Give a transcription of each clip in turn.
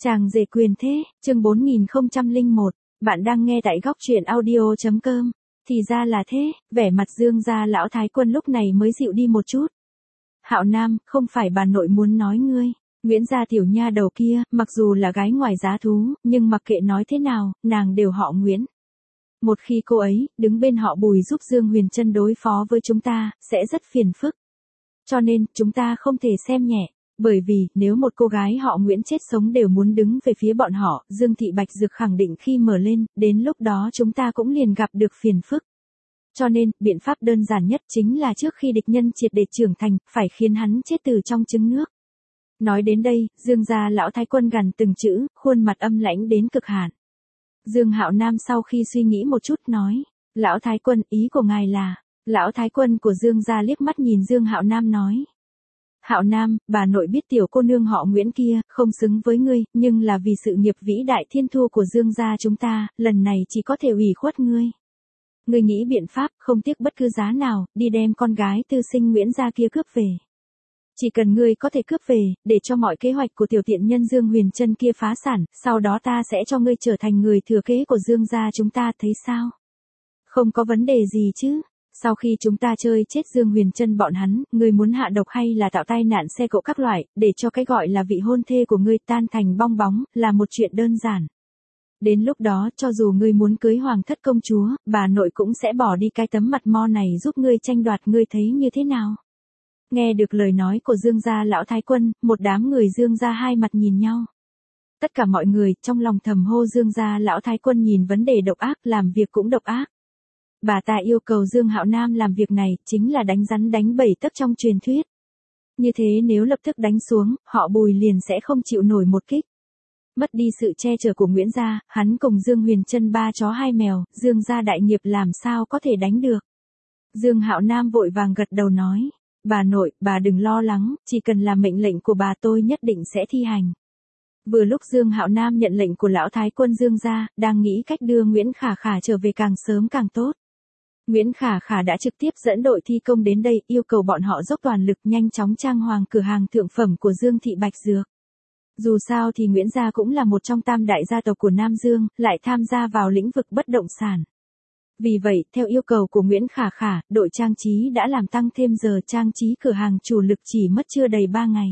Chàng rể quyền thế, chương 4001, bạn đang nghe tại góc truyện audio.com. Thì ra là thế, vẻ mặt Dương gia lão thái quân lúc này mới dịu đi một chút. Hạo Nam, không phải bà nội muốn nói ngươi. Nguyễn gia tiểu nha đầu kia, mặc dù là gái ngoài giá thú, nhưng mặc kệ nói thế nào, nàng đều họ Nguyễn. Một khi cô ấy, đứng bên họ Bùi giúp Dương Huyền Trân đối phó với chúng ta, sẽ rất phiền phức. Cho nên, chúng ta không thể xem nhẹ. Bởi vì, nếu một cô gái họ Nguyễn chết sống đều muốn đứng về phía bọn họ, Dương Thị Bạch Dược khẳng định khi mở lên, đến lúc đó chúng ta cũng liền gặp được phiền phức. Cho nên, biện pháp đơn giản nhất chính là trước khi địch nhân triệt để trưởng thành, phải khiến hắn chết từ trong trứng nước. Nói đến đây, Dương gia lão thái quân gằn từng chữ, khuôn mặt âm lãnh đến cực hạn. Dương Hạo Nam sau khi suy nghĩ một chút nói, lão thái quân, ý của ngài là, lão thái quân của Dương gia liếc mắt nhìn Dương Hạo Nam nói. Hạo Nam, bà nội biết tiểu cô nương họ Nguyễn kia, không xứng với ngươi, nhưng là vì sự nghiệp vĩ đại thiên thu của Dương gia chúng ta, lần này chỉ có thể ủy khuất ngươi. Ngươi nghĩ biện pháp, không tiếc bất cứ giá nào, đi đem con gái tư sinh Nguyễn gia kia cướp về. Chỉ cần ngươi có thể cướp về, để cho mọi kế hoạch của tiểu tiện nhân Dương Huyền Trân kia phá sản, sau đó ta sẽ cho ngươi trở thành người thừa kế của Dương gia chúng ta, thấy sao? Không có vấn đề gì chứ? Sau khi chúng ta chơi chết Dương Huyền Trân bọn hắn, ngươi muốn hạ độc hay là tạo tai nạn xe cộ các loại, để cho cái gọi là vị hôn thê của ngươi tan thành bong bóng, là một chuyện đơn giản. Đến lúc đó, cho dù ngươi muốn cưới hoàng thất công chúa, bà nội cũng sẽ bỏ đi cái tấm mặt mo này giúp ngươi tranh đoạt, ngươi thấy như thế nào? Nghe được lời nói của Dương gia lão thái quân, một đám người Dương gia hai mặt nhìn nhau. Tất cả mọi người, trong lòng thầm hô Dương gia lão thái quân nhìn vấn đề độc ác, làm việc cũng độc ác. Bà ta yêu cầu Dương Hạo Nam làm việc này, chính là đánh rắn đánh bầy tấc trong truyền thuyết. Như thế nếu lập tức đánh xuống, họ Bùi liền sẽ không chịu nổi một kích. Mất đi sự che chở của Nguyễn gia, hắn cùng Dương Huyền Trân ba chó hai mèo, Dương gia đại nghiệp làm sao có thể đánh được. Dương Hạo Nam vội vàng gật đầu nói, bà nội, bà đừng lo lắng, chỉ cần là mệnh lệnh của bà tôi nhất định sẽ thi hành. Vừa lúc Dương Hạo Nam nhận lệnh của lão thái quân Dương gia, đang nghĩ cách đưa Nguyễn Khả Khả trở về càng sớm càng tốt. Nguyễn Khả Khả đã trực tiếp dẫn đội thi công đến đây, yêu cầu bọn họ dốc toàn lực nhanh chóng trang hoàng cửa hàng thượng phẩm của Dương Thị Bạch Dược. Dù sao thì Nguyễn gia cũng là một trong tam đại gia tộc của Nam Dương, lại tham gia vào lĩnh vực bất động sản. Vì vậy, theo yêu cầu của Nguyễn Khả Khả, đội trang trí đã làm tăng thêm giờ trang trí cửa hàng chủ lực chỉ mất chưa đầy 3 ngày.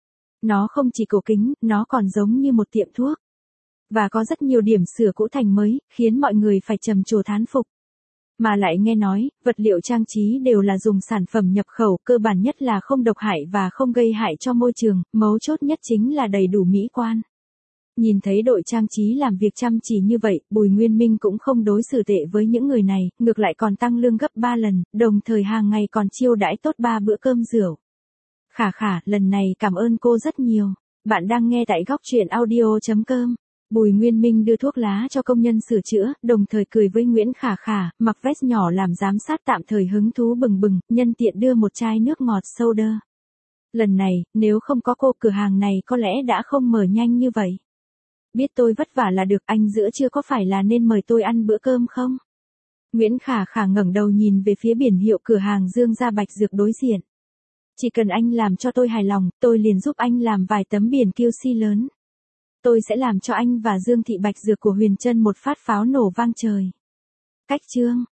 Nó không chỉ cổ kính, nó còn giống như một tiệm thuốc. Và có rất nhiều điểm sửa cũ thành mới, khiến mọi người phải trầm trồ thán phục. Mà lại nghe nói, vật liệu trang trí đều là dùng sản phẩm nhập khẩu, cơ bản nhất là không độc hại và không gây hại cho môi trường, mấu chốt nhất chính là đầy đủ mỹ quan. Nhìn thấy đội trang trí làm việc chăm chỉ như vậy, Bùi Nguyên Minh cũng không đối xử tệ với những người này, ngược lại còn tăng lương gấp 3 lần, đồng thời hàng ngày còn chiêu đãi tốt 3 bữa cơm rượu. Khả Khả, lần này cảm ơn cô rất nhiều. Bạn đang nghe tại góc truyện audio.com. Bùi Nguyên Minh đưa thuốc lá cho công nhân sửa chữa, đồng thời cười với Nguyễn Khả Khả, mặc vest nhỏ làm giám sát tạm thời hứng thú bừng bừng, nhân tiện đưa một chai nước ngọt soda. Lần này, nếu không có cô, cửa hàng này có lẽ đã không mở nhanh như vậy. Biết tôi vất vả là được, anh giữa trưa có phải là nên mời tôi ăn bữa cơm không? Nguyễn Khả Khả ngẩng đầu nhìn về phía biển hiệu cửa hàng Dương gia Bạch Dược đối diện. Chỉ cần anh làm cho tôi hài lòng, tôi liền giúp anh làm vài tấm biển QC lớn. Tôi sẽ làm cho anh và Dương Thị Bạch Dược của Huyền Trân một phát pháo nổ vang trời. Cách chương